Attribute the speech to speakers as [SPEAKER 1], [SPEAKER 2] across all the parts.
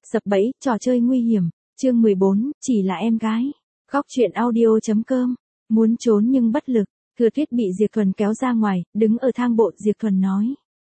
[SPEAKER 1] Sập bẫy, trò chơi nguy hiểm. Chương 14, chỉ là em gái. Góc truyện audio.com. Muốn trốn nhưng bất lực. Thừa Tuyết bị Diệp Thuần kéo ra ngoài, đứng ở thang bộ. Diệp Thuần nói: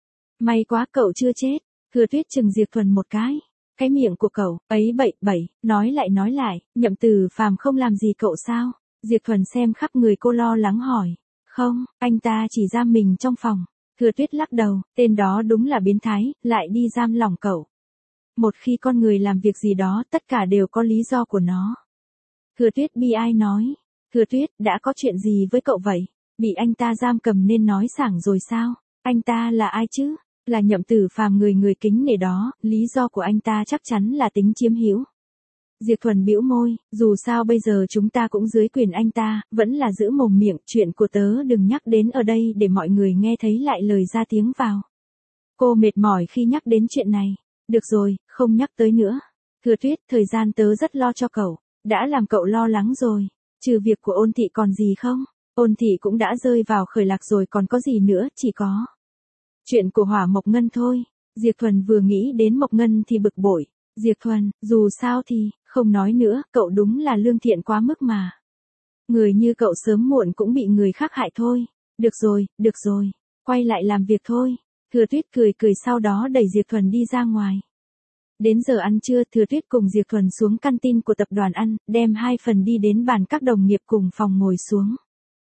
[SPEAKER 1] may quá cậu chưa chết. Thừa Tuyết chừng Diệp Thuần một cái. Cái miệng của cậu ấy bậy, nói lại, Nhậm Tử Phàm không làm gì cậu sao? Diệp Thuần xem khắp người cô lo lắng hỏi. Không, anh ta chỉ giam mình trong phòng. Thừa Tuyết lắc đầu, tên đó đúng là biến thái, lại đi giam lỏng cậu. Một khi con người làm việc gì đó, tất cả đều có lý do của nó. Thừa Tuyết bi ai nói. Thừa Tuyết, đã có chuyện gì với cậu vậy? Bị anh ta giam cầm nên nói sảng rồi sao? Anh ta là ai chứ? Là Nhậm Tử Phàm, người kính nể đó, lý do của anh ta chắc chắn là tính chiếm hữu. Diệp Thuần bĩu môi, dù sao bây giờ chúng ta cũng dưới quyền anh ta, vẫn là giữ mồm miệng, chuyện của tớ đừng nhắc đến ở đây để mọi người nghe thấy lại lời ra tiếng vào. Cô mệt mỏi khi nhắc đến chuyện này. Được rồi, không nhắc tới nữa. Thừa Tuyết, thời gian tớ rất lo cho cậu, đã làm cậu lo lắng rồi. Trừ việc của Ôn Thị còn gì không? Ôn Thị cũng đã rơi vào khởi lạc rồi, còn có gì nữa, chỉ có chuyện của Hỏa Mộc Ngân thôi. Diệp Thuần vừa nghĩ đến Mộc Ngân thì bực bội. Diệp Thuần, dù sao thì, không nói nữa, cậu đúng là lương thiện quá mức mà. Người như cậu sớm muộn cũng bị người khác hại thôi. Được rồi, quay lại làm việc thôi. Thừa Tuyết cười sau đó đẩy Diệp Thuần đi ra ngoài. Đến giờ ăn trưa, Thừa Tuyết cùng Diệp Thuần xuống canteen của tập đoàn ăn, đem 2 phần đi đến bàn các đồng nghiệp cùng phòng ngồi xuống.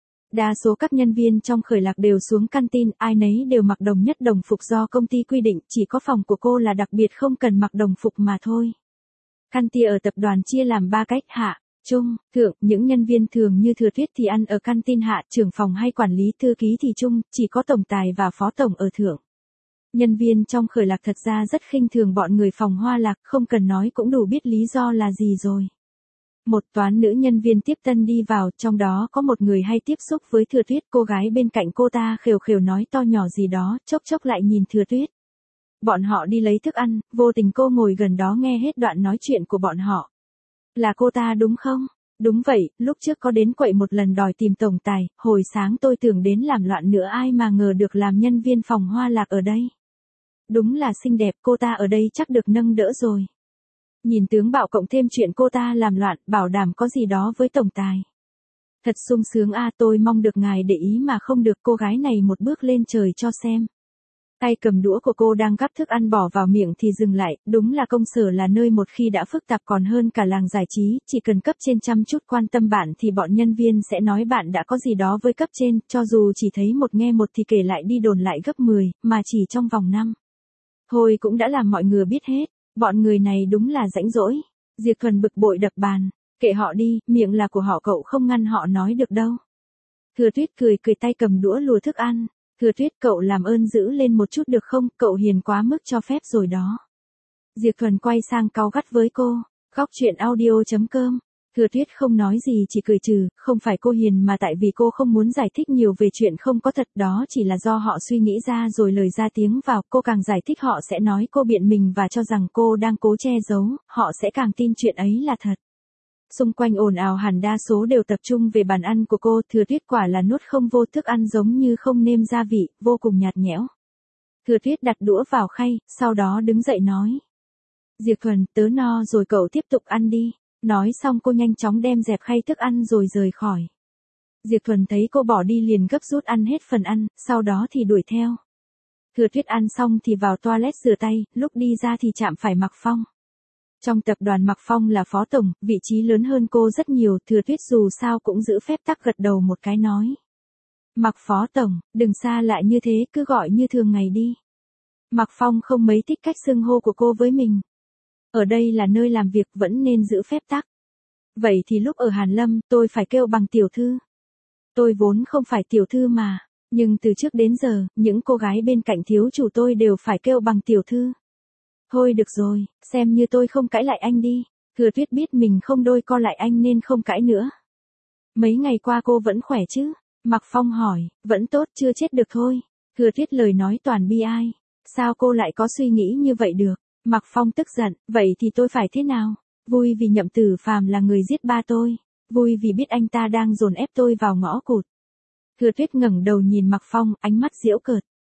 [SPEAKER 1] Đa số các nhân viên trong khởi lạc đều xuống canteen, ai nấy đều mặc đồng nhất đồng phục do công ty quy định, chỉ có phòng của cô là đặc biệt không cần mặc đồng phục mà thôi. Canteen ở tập đoàn chia làm 3 cách: hạ, trung, thượng. Những nhân viên thường như Thừa Tuyết thì ăn ở canteen hạ, trưởng phòng hay quản lý thư ký thì trung, chỉ có tổng tài và phó tổng ở thượng. Nhân viên trong khởi lạc thật ra rất khinh thường bọn người phòng Hoa Lạc, không cần nói cũng đủ biết lý do là gì rồi. Một toán nữ nhân viên tiếp tân đi vào, trong đó có một người hay tiếp xúc với Thừa Tuyết, cô gái bên cạnh cô ta khều nói to nhỏ gì đó, chốc lại nhìn Thừa Tuyết. Bọn họ đi lấy thức ăn, vô tình cô ngồi gần đó nghe hết đoạn nói chuyện của bọn họ. Là cô ta đúng không? Đúng vậy, lúc trước có đến quậy một lần đòi tìm tổng tài, hồi sáng tôi tưởng đến làm loạn nữa, ai mà ngờ được làm nhân viên phòng Hoa Lạc ở đây. Đúng là xinh đẹp, cô ta ở đây chắc được nâng đỡ rồi. Nhìn tướng bạo cộng thêm chuyện cô ta làm loạn, bảo đảm có gì đó với tổng tài. Thật sung sướng a, tôi mong được ngài để ý mà không được. Cô gái này một bước lên trời cho xem. Tay cầm đũa của cô đang gắp thức ăn bỏ vào miệng thì dừng lại, đúng là công sở là nơi một khi đã phức tạp còn hơn cả làng giải trí, chỉ cần cấp trên chăm chút quan tâm bạn thì bọn nhân viên sẽ nói bạn đã có gì đó với cấp trên, cho dù chỉ thấy một nghe một thì kể lại đi đồn lại gấp 10, mà chỉ trong vòng 5. Thôi cũng đã làm mọi người biết hết, bọn người này đúng là rãnh rỗi. Diệp Thuần bực bội đập bàn, kệ họ đi, miệng là của họ, cậu không ngăn họ nói được đâu. Thừa Tuyết cười tay cầm đũa lùa thức ăn. Thừa Tuyết, cậu làm ơn giữ lên một chút được không, cậu hiền quá mức cho phép rồi đó. Diệp Thuần quay sang cáu gắt với cô. Góc truyện audio.com. Thừa Tuyết không nói gì, chỉ cười trừ, không phải cô hiền mà tại vì cô không muốn giải thích nhiều về chuyện không có thật, đó chỉ là do họ suy nghĩ ra rồi lời ra tiếng vào, cô càng giải thích họ sẽ nói cô biện mình và cho rằng cô đang cố che giấu, họ sẽ càng tin chuyện ấy là thật. Xung quanh ồn ào hẳn đa số đều tập trung về bàn ăn của cô. Thừa Tuyết quả là nuốt không vô, thức ăn giống như không nêm gia vị, vô cùng nhạt nhẽo. Thừa Tuyết đặt đũa vào khay, sau đó đứng dậy nói. Diệp Thuần, tớ no rồi, cậu tiếp tục ăn đi. Nói xong cô nhanh chóng đem dẹp khay thức ăn rồi rời khỏi. Diệp Thuần thấy cô bỏ đi liền gấp rút ăn hết phần ăn, sau đó thì đuổi theo. Thừa Tuyết ăn xong thì vào toilet rửa tay, lúc đi ra thì chạm phải Mạc Phong. Trong tập đoàn Mạc Phong là phó tổng, vị trí lớn hơn cô rất nhiều, Thừa Tuyết dù sao cũng giữ phép tắc gật đầu một cái nói. Mạc phó tổng, đừng xa lạ như thế, cứ gọi như thường ngày đi. Mạc Phong không mấy thích cách xưng hô của cô với mình. Ở đây là nơi làm việc, vẫn nên giữ phép tắc. Vậy thì lúc ở Hàn Lâm, tôi phải kêu bằng tiểu thư. Tôi vốn không phải tiểu thư mà, nhưng từ trước đến giờ, những cô gái bên cạnh thiếu chủ tôi đều phải kêu bằng tiểu thư. Thôi được rồi, xem như tôi không cãi lại anh đi. Thừa Tuyết biết mình không đôi co lại anh nên không cãi nữa. Mấy ngày qua cô vẫn khỏe chứ? Mạc Phong hỏi. Vẫn tốt, chưa chết được thôi. Thừa Tuyết lời nói toàn bi ai. Sao cô lại có suy nghĩ như vậy được? Mạc Phong tức giận. Vậy thì tôi phải thế nào? Vui vì Nhậm Tử Phàm là người giết ba tôi. Vui vì biết anh ta đang dồn ép tôi vào ngõ cụt. Thừa Tuyết ngẩng đầu nhìn Mạc Phong, ánh mắt giễu cợt.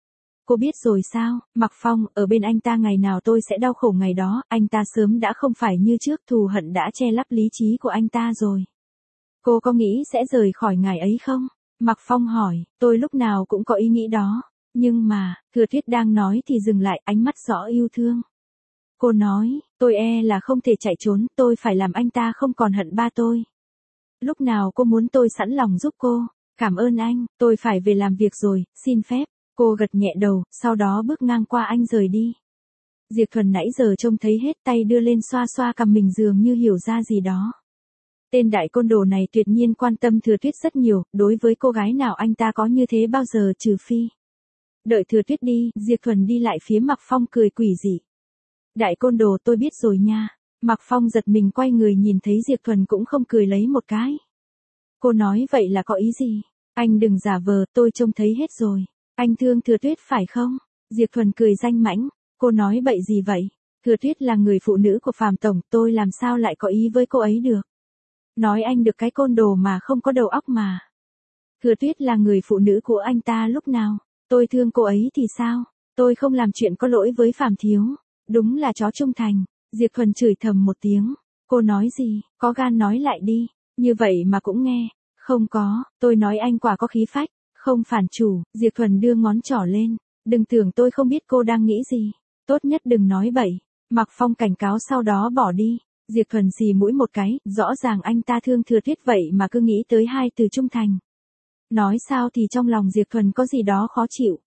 [SPEAKER 1] Cô biết rồi sao, Mạc Phong, ở bên anh ta ngày nào tôi sẽ đau khổ ngày đó, anh ta sớm đã không phải như trước, thù hận đã che lấp lý trí của anh ta rồi. Cô có nghĩ sẽ rời khỏi ngài ấy không? Mạc Phong hỏi, tôi lúc nào cũng có ý nghĩ đó. Nhưng mà, Thừa Tuyết đang nói thì dừng lại, ánh mắt rõ yêu thương. Cô nói, tôi e là không thể chạy trốn, tôi phải làm anh ta không còn hận ba tôi. Lúc nào cô muốn tôi sẵn lòng giúp cô. Cảm ơn anh, tôi phải về làm việc rồi, xin phép. Cô gật nhẹ đầu, sau đó bước ngang qua anh rời đi. Diệp Thuần nãy giờ trông thấy hết, tay đưa lên xoa xoa cằm mình dường như hiểu ra gì đó. Tên đại côn đồ này tuyệt nhiên quan tâm Thừa Tuyết rất nhiều, đối với cô gái nào anh ta có như thế bao giờ trừ phi. Đợi Thừa Tuyết đi, Diệp Thuần đi lại phía Mạc Phong cười quỷ dị. Đại côn đồ, tôi biết rồi nha. Mạc Phong giật mình quay người nhìn thấy Diệp Thuần cũng không cười lấy một cái. Cô nói vậy là có ý gì? Anh đừng giả vờ, tôi trông thấy hết rồi. Anh thương Thừa Tuyết phải không? Diệp Thuần cười danh mãnh. Cô nói bậy gì vậy? Thừa Tuyết là người phụ nữ của Phạm Tổng, tôi làm sao lại có ý với cô ấy được? Nói anh được cái côn đồ mà không có đầu óc mà. Thừa Tuyết là người phụ nữ của anh ta lúc nào? Tôi thương cô ấy thì sao? Tôi không làm chuyện có lỗi với Phạm Thiếu. Đúng là chó trung thành. Diệp Thuần chửi thầm một tiếng. Cô nói gì? Có gan nói lại đi. Như vậy mà cũng nghe. Không có, tôi nói anh quả có khí phách. Không phản chủ. Diệp Thuần đưa ngón trỏ lên. Đừng tưởng tôi không biết cô đang nghĩ gì. Tốt nhất đừng nói bậy. Mạc Phong cảnh cáo sau đó bỏ đi. Diệp Thuần xì mũi một cái, rõ ràng anh ta thương Thừa Tuyết vậy mà cứ nghĩ tới hai từ trung thành. Nói sao thì trong lòng Diệp Thuần có gì đó khó chịu.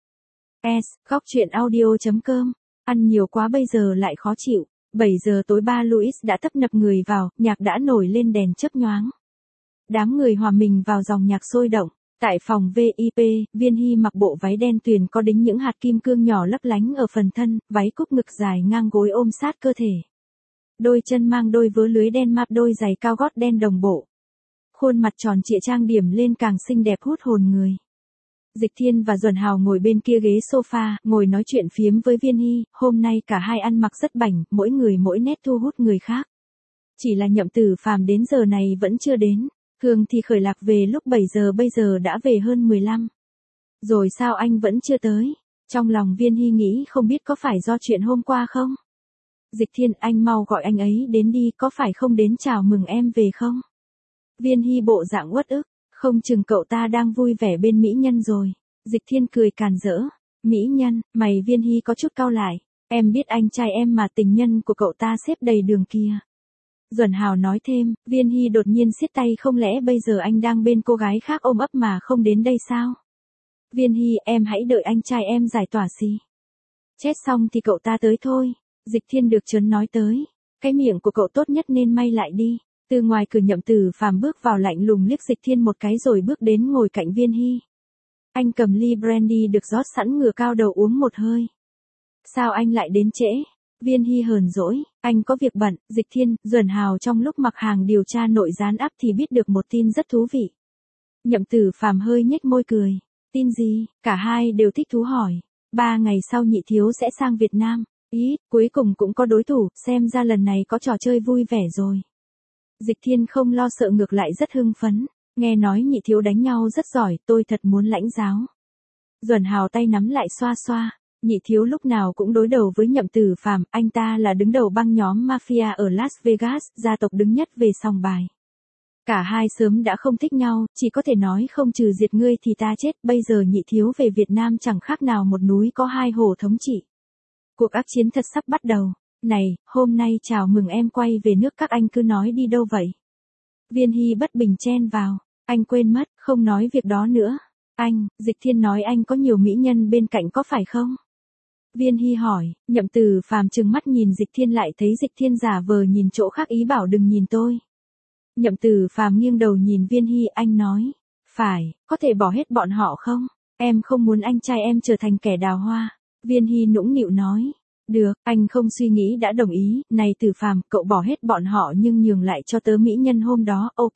[SPEAKER 1] Góc truyện audio.com. Ăn nhiều quá bây giờ lại khó chịu. 7 giờ tối ba Louis đã tấp nập người vào, nhạc đã nổi lên đèn chớp nhoáng. Đám người hòa mình vào dòng nhạc sôi động. Tại phòng VIP, Viên Hy mặc bộ váy đen tuyền có đính những hạt kim cương nhỏ lấp lánh ở phần thân, váy cúc ngực dài ngang gối ôm sát cơ thể. Đôi chân mang đôi vớ lưới đen mát, đôi giày cao gót đen đồng bộ. Khuôn mặt tròn trịa trang điểm lên càng xinh đẹp hút hồn người. Dịch Thiên và Duẩn Hào ngồi bên kia ghế sofa, ngồi nói chuyện phiếm với Viên Hy, hôm nay cả hai ăn mặc rất bảnh, mỗi người mỗi nét thu hút người khác. Chỉ là Nhậm Tử Phàm đến giờ này vẫn chưa đến, Hương thì khởi lạc về lúc 7 giờ bây giờ đã về hơn 15. Rồi sao anh vẫn chưa tới? Trong lòng Viên Hy nghĩ không biết có phải do chuyện hôm qua không? Dịch Thiên, anh mau gọi anh ấy đến đi, có phải không đến chào mừng em về không? Viên Hy bộ dạng uất ức, không chừng cậu ta đang vui vẻ bên mỹ nhân rồi. Dịch Thiên cười càn rỡ. Mỹ nhân, mày Viên Hy có chút cau lại. Em biết anh trai em mà, tình nhân của cậu ta xếp đầy đường kia. Duẩn Hào nói thêm, Viên Hy đột nhiên siết tay, không lẽ bây giờ anh đang bên cô gái khác ôm ấp mà không đến đây sao? Viên Hy, em hãy đợi anh trai em giải tỏa gì. Chết xong thì cậu ta tới thôi. Dịch Thiên được trấn nói tới. Cái miệng của cậu tốt nhất nên may lại đi. Từ ngoài cửa Nhậm Tử Phàm bước vào lạnh lùng liếc Dịch Thiên một cái rồi bước đến ngồi cạnh Viên Hy. Anh cầm ly brandy được rót sẵn, ngửa cao đầu uống một hơi. Sao anh lại đến trễ? Viên Hy hờn dỗi, anh có việc bận. Dịch Thiên, Duẩn Hào trong lúc mặc hàng điều tra nội gián áp thì biết được một tin rất thú vị. Nhậm Tử Phàm hơi nhếch môi cười. Tin gì? Cả hai đều thích thú hỏi. 3 ngày sau Nhị Thiếu sẽ sang Việt Nam. Ý, cuối cùng cũng có đối thủ, xem ra lần này có trò chơi vui vẻ rồi. Dịch Thiên không lo sợ, ngược lại rất hưng phấn. Nghe nói Nhị Thiếu đánh nhau rất giỏi, tôi thật muốn lãnh giáo. Duẩn Hào tay nắm lại xoa xoa. Nhị Thiếu lúc nào cũng đối đầu với Nhậm Tử Phàm, anh ta là đứng đầu băng nhóm mafia ở Las Vegas, gia tộc đứng nhất về sòng bài. Cả hai sớm đã không thích nhau, chỉ có thể nói không trừ diệt ngươi thì ta chết, bây giờ Nhị Thiếu về Việt Nam chẳng khác nào một núi có hai hồ thống trị. Cuộc ác chiến thật sắp bắt đầu. Này, hôm nay chào mừng em quay về nước, các anh cứ nói đi đâu vậy? Viên Hy bất bình chen vào. Anh quên mất, không nói việc đó nữa. Anh, Dịch Thiên nói anh có nhiều mỹ nhân bên cạnh có phải không? Viên Hy hỏi. Nhậm Tử Phàm trừng mắt nhìn Dịch Thiên, lại thấy Dịch Thiên giả vờ nhìn chỗ khác, ý bảo đừng nhìn tôi. Nhậm Tử Phàm nghiêng đầu nhìn Viên Hy, anh nói. Phải, có thể bỏ hết bọn họ không? Em không muốn anh trai em trở thành kẻ đào hoa. Viên Hy nũng nịu nói. Được, anh không suy nghĩ đã đồng ý. Này Tử Phàm, cậu bỏ hết bọn họ nhưng nhường lại cho tớ mỹ nhân hôm đó, ok.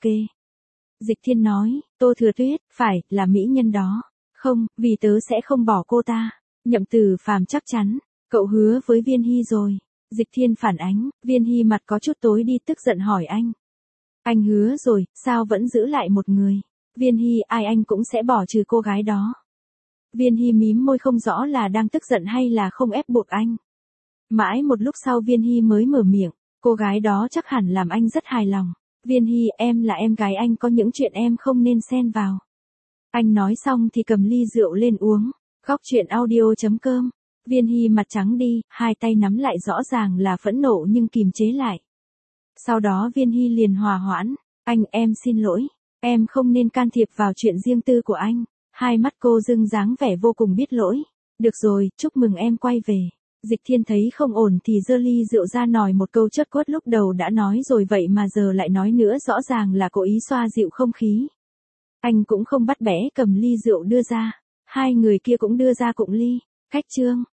[SPEAKER 1] Dịch Thiên nói, Tô Thừa Tuyết, phải, là mỹ nhân đó. Không, vì tớ sẽ không bỏ cô ta. Nhậm Tử Phàm chắc chắn, cậu hứa với Viên Hy rồi. Dịch Thiên phản ánh, Viên Hy mặt có chút tối đi, tức giận hỏi anh. Anh hứa rồi, sao vẫn giữ lại một người? Viên Hy, ai anh cũng sẽ bỏ trừ cô gái đó. Viên Hy mím môi không rõ là đang tức giận hay là không ép buộc anh. Mãi một lúc sau Viên Hy mới mở miệng, cô gái đó chắc hẳn làm anh rất hài lòng. Viên Hy, em là em gái anh, có những chuyện em không nên xen vào. Anh nói xong thì cầm ly rượu lên uống. Góc chuyện audio.com. Viên Hy mặt trắng đi, hai tay nắm lại rõ ràng là phẫn nộ nhưng kìm chế lại. Sau đó Viên Hy liền hòa hoãn, em xin lỗi, em không nên can thiệp vào chuyện riêng tư của anh. Hai mắt cô dưng dáng vẻ vô cùng biết lỗi. Được rồi, chúc mừng em quay về. Dịch Thiên thấy không ổn thì giơ ly rượu ra nòi một câu chót quất, lúc đầu đã nói rồi vậy mà giờ lại nói nữa, rõ ràng là cố ý xoa dịu không khí. Anh cũng không bắt bẻ cầm ly rượu đưa ra. Hai người kia cũng đưa ra cụng ly. Cách chương.